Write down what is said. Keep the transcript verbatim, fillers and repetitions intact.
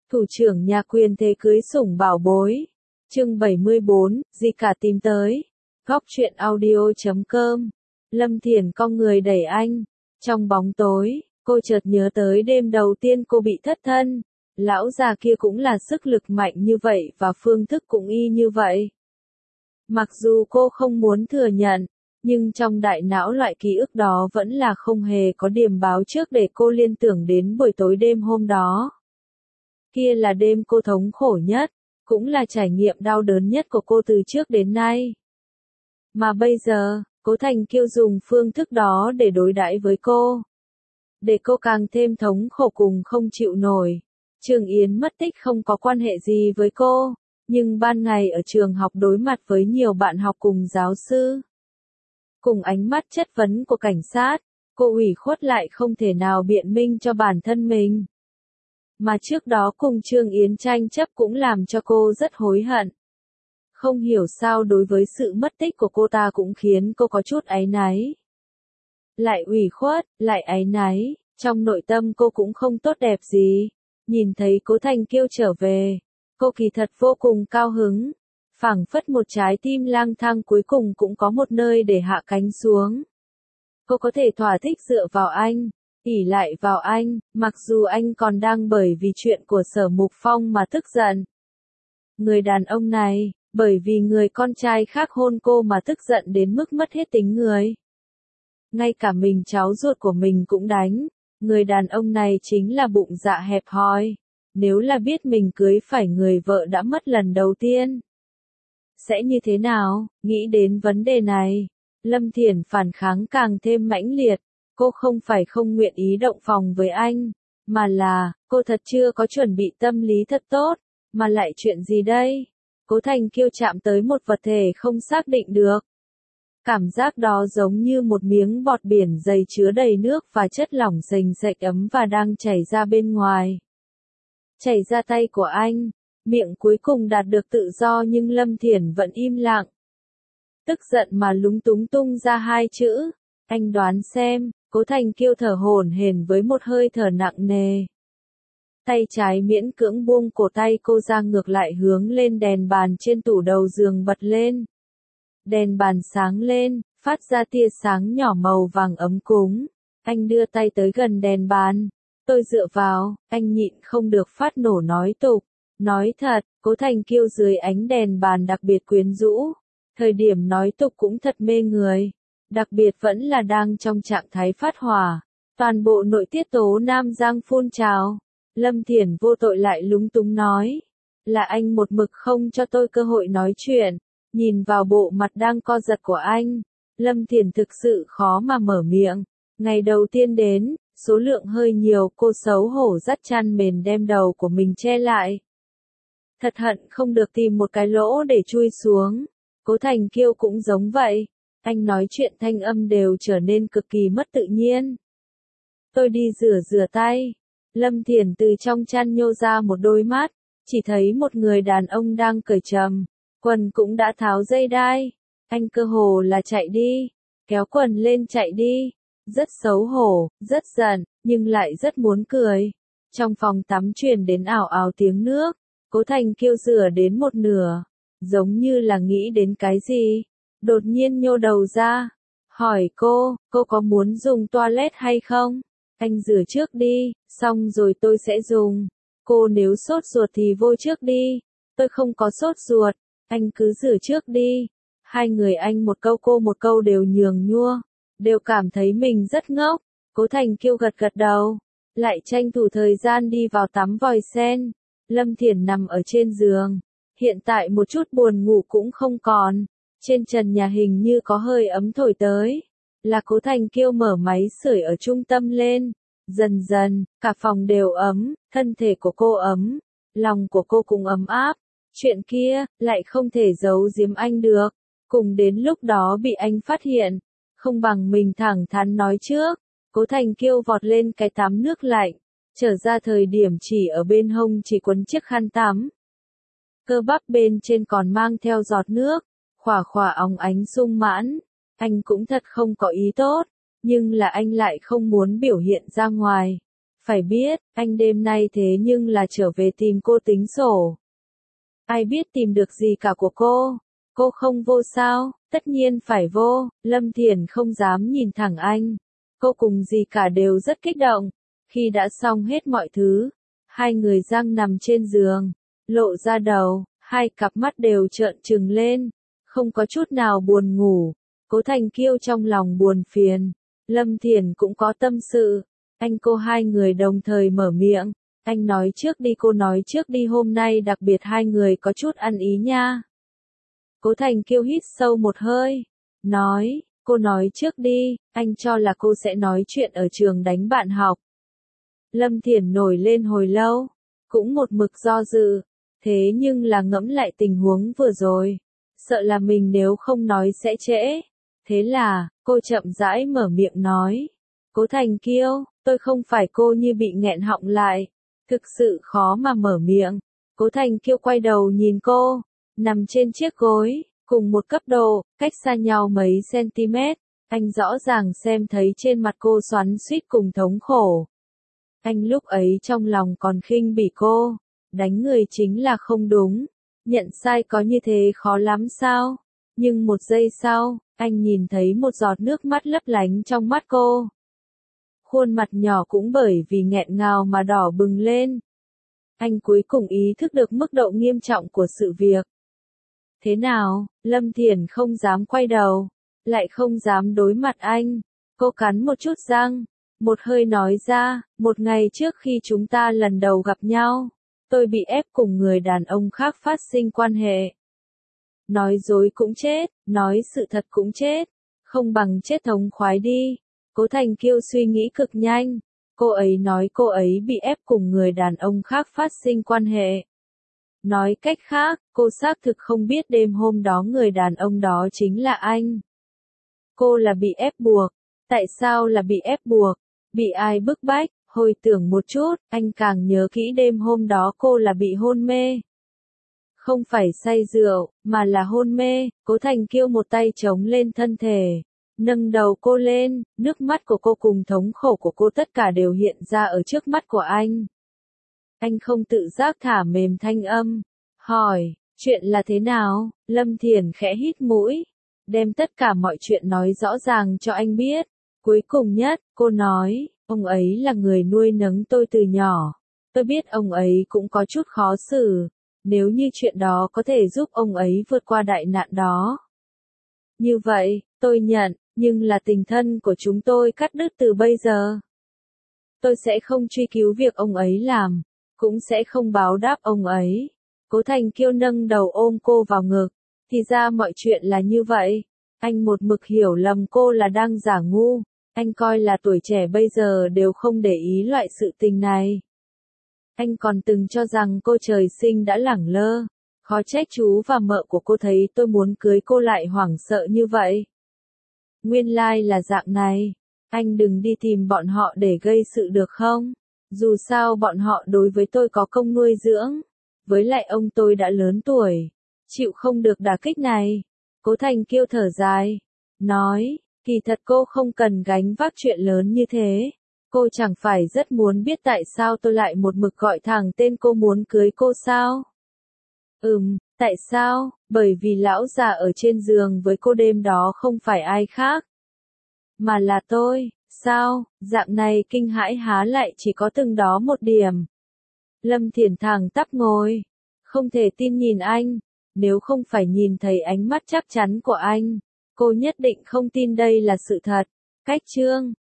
Thủ trưởng nhà quyền thế cưới sủng bảo bối. Chương bảy mươi bốn, gì cả tìm tới. Góc truyện audio chấm com. Lâm Thiển cong người đẩy anh. Trong bóng tối, cô chợt nhớ tới đêm đầu tiên cô bị thất thân. Lão già kia cũng là sức lực mạnh như vậy và phương thức cũng y như vậy. Mặc dù cô không muốn thừa nhận, nhưng trong đại não loại ký ức đó vẫn là không hề có điểm báo trước để cô liên tưởng đến buổi tối đêm hôm đó. Kia là đêm cô thống khổ nhất, cũng là trải nghiệm đau đớn nhất của cô từ trước đến nay. Mà bây giờ, Cố Thành Kiêu dùng phương thức đó để đối đãi với cô. Để cô càng thêm thống khổ cùng không chịu nổi. Trường Yến mất tích không có quan hệ gì với cô, nhưng ban ngày ở trường học đối mặt với nhiều bạn học cùng giáo sư. Cùng ánh mắt chất vấn của cảnh sát, cô ủy khuất lại không thể nào biện minh cho bản thân mình. Mà trước đó cùng Trương Yến tranh chấp cũng làm cho cô rất hối hận. Không hiểu sao đối với sự mất tích của cô ta cũng khiến cô có chút áy náy. Lại ủy khuất, lại áy náy, trong nội tâm cô cũng không tốt đẹp gì. Nhìn thấy Cố Thành Kiêu trở về, cô kỳ thật vô cùng cao hứng. Phảng phất một trái tim lang thang cuối cùng cũng có một nơi để hạ cánh xuống. Cô có thể thỏa thích dựa vào anh, ỷ lại vào anh, mặc dù anh còn đang bởi vì chuyện của Sở Mục Phong mà tức giận. Người đàn ông này, bởi vì người con trai khác hôn cô mà tức giận đến mức mất hết tính người. Ngay cả mình cháu ruột của mình cũng đánh. Người đàn ông này chính là bụng dạ hẹp hòi. Nếu là biết mình cưới phải người vợ đã mất lần đầu tiên, sẽ như thế nào? Nghĩ đến vấn đề này, Lâm Thiển phản kháng càng thêm mãnh liệt. Cô không phải không nguyện ý động phòng với anh, mà là, cô thật chưa có chuẩn bị tâm lý thật tốt, mà lại chuyện gì đây? Cố Thành Kiêu chạm tới một vật thể không xác định được. Cảm giác đó giống như một miếng bọt biển dày chứa đầy nước và chất lỏng sền sệt ấm và đang chảy ra bên ngoài. Chảy ra tay của anh, miệng cuối cùng đạt được tự do nhưng Lâm Thiển vẫn im lặng. Tức giận mà lúng túng tung ra hai chữ, anh đoán xem. Cố Thành Kiêu thở hổn hển với một hơi thở nặng nề. Tay trái miễn cưỡng buông cổ tay cô ra ngược lại hướng lên đèn bàn trên tủ đầu giường bật lên. Đèn bàn sáng lên, phát ra tia sáng nhỏ màu vàng ấm cúng. Anh đưa tay tới gần đèn bàn. Tôi dựa vào, anh nhịn không được phát nổ nói tục. Nói thật, Cố Thành Kiêu dưới ánh đèn bàn đặc biệt quyến rũ. Thời điểm nói tục cũng thật mê người. Đặc biệt vẫn là đang trong trạng thái phát hỏa. Toàn bộ nội tiết tố nam giang phun trào. Lâm Thiển vô tội lại lúng túng nói. Là anh một mực không cho tôi cơ hội nói chuyện. Nhìn vào bộ mặt đang co giật của anh, Lâm Thiển thực sự khó mà mở miệng. Ngày đầu tiên đến, số lượng hơi nhiều, cô xấu hổ dắt chăn mền đem đầu của mình che lại. Thật hận không được tìm một cái lỗ để chui xuống. Cố Thành Kiêu cũng giống vậy. Anh nói chuyện thanh âm đều trở nên cực kỳ mất tự nhiên. Tôi đi rửa rửa tay. Lâm Thiển từ trong chăn nhô ra một đôi mắt, chỉ thấy một người đàn ông đang cởi trầm. Quần cũng đã tháo dây đai. Anh cơ hồ là chạy đi. Kéo quần lên chạy đi. Rất xấu hổ, rất giận, nhưng lại rất muốn cười. Trong phòng tắm truyền đến ảo ảo tiếng nước. Cố Thành Kiêu rửa đến một nửa. Giống như là nghĩ đến cái gì. Đột nhiên nhô đầu ra. Hỏi cô, cô có muốn dùng toilet hay không? Anh rửa trước đi, xong rồi tôi sẽ dùng. Cô nếu sốt ruột thì vô trước đi. Tôi không có sốt ruột. Anh cứ rửa trước đi. Hai người anh một câu cô một câu đều nhường nhua. Đều cảm thấy mình rất ngốc. Cố Thành Kiêu gật gật đầu. Lại tranh thủ thời gian đi vào tắm vòi sen. Lâm Thiển nằm ở trên giường. Hiện tại một chút buồn ngủ cũng không còn. Trên trần nhà hình như có hơi ấm thổi tới. Là Cố Thành Kiêu mở máy sưởi ở trung tâm lên. Dần dần, cả phòng đều ấm. Thân thể của cô ấm. Lòng của cô cũng ấm áp. Chuyện kia, lại không thể giấu giếm anh được. Cùng đến lúc đó bị anh phát hiện. Không bằng mình thẳng thắn nói trước. Cố Thành Kiêu vọt lên cái tắm nước lạnh. Trở ra thời điểm chỉ ở bên hông chỉ quấn chiếc khăn tắm. Cơ bắp bên trên còn mang theo giọt nước. Khỏa khỏa óng ánh sung mãn. Anh cũng thật không có ý tốt. Nhưng là anh lại không muốn biểu hiện ra ngoài. Phải biết, anh đêm nay thế nhưng là trở về tìm cô tính sổ. Ai biết tìm được gì cả của cô? Cô không vô sao? Tất nhiên phải vô. Lâm Thiển không dám nhìn thẳng anh. Cô cùng gì cả đều rất kích động. Khi đã xong hết mọi thứ, hai người giang nằm trên giường, lộ ra đầu, hai cặp mắt đều trợn trừng lên, không có chút nào buồn ngủ. Cố Thành Kiêu trong lòng buồn phiền, Lâm Thiển cũng có tâm sự. Anh cô hai người đồng thời mở miệng. Anh nói trước đi, cô nói trước đi, hôm nay đặc biệt hai người có chút ăn ý nha. Cố Thành Kiêu hít sâu một hơi, nói, cô nói trước đi, anh cho là cô sẽ nói chuyện ở trường đánh bạn học. Lâm Thiển nổi lên hồi lâu, cũng một mực do dự, thế nhưng là ngẫm lại tình huống vừa rồi, sợ là mình nếu không nói sẽ trễ. Thế là, cô chậm rãi mở miệng nói, Cố Thành Kiêu, tôi không phải cô như bị nghẹn họng lại, thực sự khó mà mở miệng. Cố Thành Kiêu quay đầu nhìn cô, nằm trên chiếc gối, cùng một cấp độ, cách xa nhau mấy cm, anh rõ ràng xem thấy trên mặt cô xoắn xuýt cùng thống khổ. Anh lúc ấy trong lòng còn khinh bỉ cô, đánh người chính là không đúng, nhận sai có như thế khó lắm sao? Nhưng một giây sau, anh nhìn thấy một giọt nước mắt lấp lánh trong mắt cô. Khuôn mặt nhỏ cũng bởi vì nghẹn ngào mà đỏ bừng lên. Anh cuối cùng ý thức được mức độ nghiêm trọng của sự việc. Thế nào? Lâm Thiển không dám quay đầu, lại không dám đối mặt anh. Cô cắn một chút răng, một hơi nói ra, một ngày trước khi chúng ta lần đầu gặp nhau, tôi bị ép cùng người đàn ông khác phát sinh quan hệ. Nói dối cũng chết, nói sự thật cũng chết, không bằng chết thống khoái đi. Cố Thành Kiêu suy nghĩ cực nhanh, cô ấy nói cô ấy bị ép cùng người đàn ông khác phát sinh quan hệ. Nói cách khác, cô xác thực không biết đêm hôm đó người đàn ông đó chính là anh. Cô là bị ép buộc. Tại sao là bị ép buộc? Bị ai bức bách? Hồi tưởng một chút, anh càng nhớ kỹ đêm hôm đó cô là bị hôn mê. Không phải say rượu, mà là hôn mê. Cố Thành Kiêu một tay chống lên thân thể, nâng đầu cô lên, nước mắt của cô cùng thống khổ của cô tất cả đều hiện ra ở trước mắt của anh. Anh không tự giác thả mềm thanh âm, hỏi, chuyện là thế nào? Lâm Thiển khẽ hít mũi, đem tất cả mọi chuyện nói rõ ràng cho anh biết. Cuối cùng nhất, cô nói, ông ấy là người nuôi nấng tôi từ nhỏ. Tôi biết ông ấy cũng có chút khó xử, nếu như chuyện đó có thể giúp ông ấy vượt qua đại nạn đó. Như vậy, tôi nhận, nhưng là tình thân của chúng tôi cắt đứt từ bây giờ. Tôi sẽ không truy cứu việc ông ấy làm, cũng sẽ không báo đáp ông ấy. Cố Thành Kiêu nâng đầu ôm cô vào ngực, thì ra mọi chuyện là như vậy. Anh một mực hiểu lầm cô là đang giả ngu, anh coi là tuổi trẻ bây giờ đều không để ý loại sự tình này. Anh còn từng cho rằng cô trời sinh đã lẳng lơ, khó trách chú và mợ của cô thấy tôi muốn cưới cô lại hoảng sợ như vậy. Nguyên lai là dạng này, anh đừng đi tìm bọn họ để gây sự được không? Dù sao bọn họ đối với tôi có công nuôi dưỡng, với lại ông tôi đã lớn tuổi, chịu không được đả kích này. Cố Thành Kiêu thở dài, nói, kỳ thật cô không cần gánh vác chuyện lớn như thế. Cô chẳng phải rất muốn biết tại sao tôi lại một mực gọi thẳng tên cô muốn cưới cô sao? Ừm, tại sao? Bởi vì lão già ở trên giường với cô đêm đó không phải ai khác, mà là tôi. Sao? Dạng này kinh hãi há lại chỉ có từng đó một điểm. Lâm Thiển thẳng tắp ngồi, không thể tin nhìn anh, nếu không phải nhìn thấy ánh mắt chắc chắn của anh, cô nhất định không tin đây là sự thật. Cách chương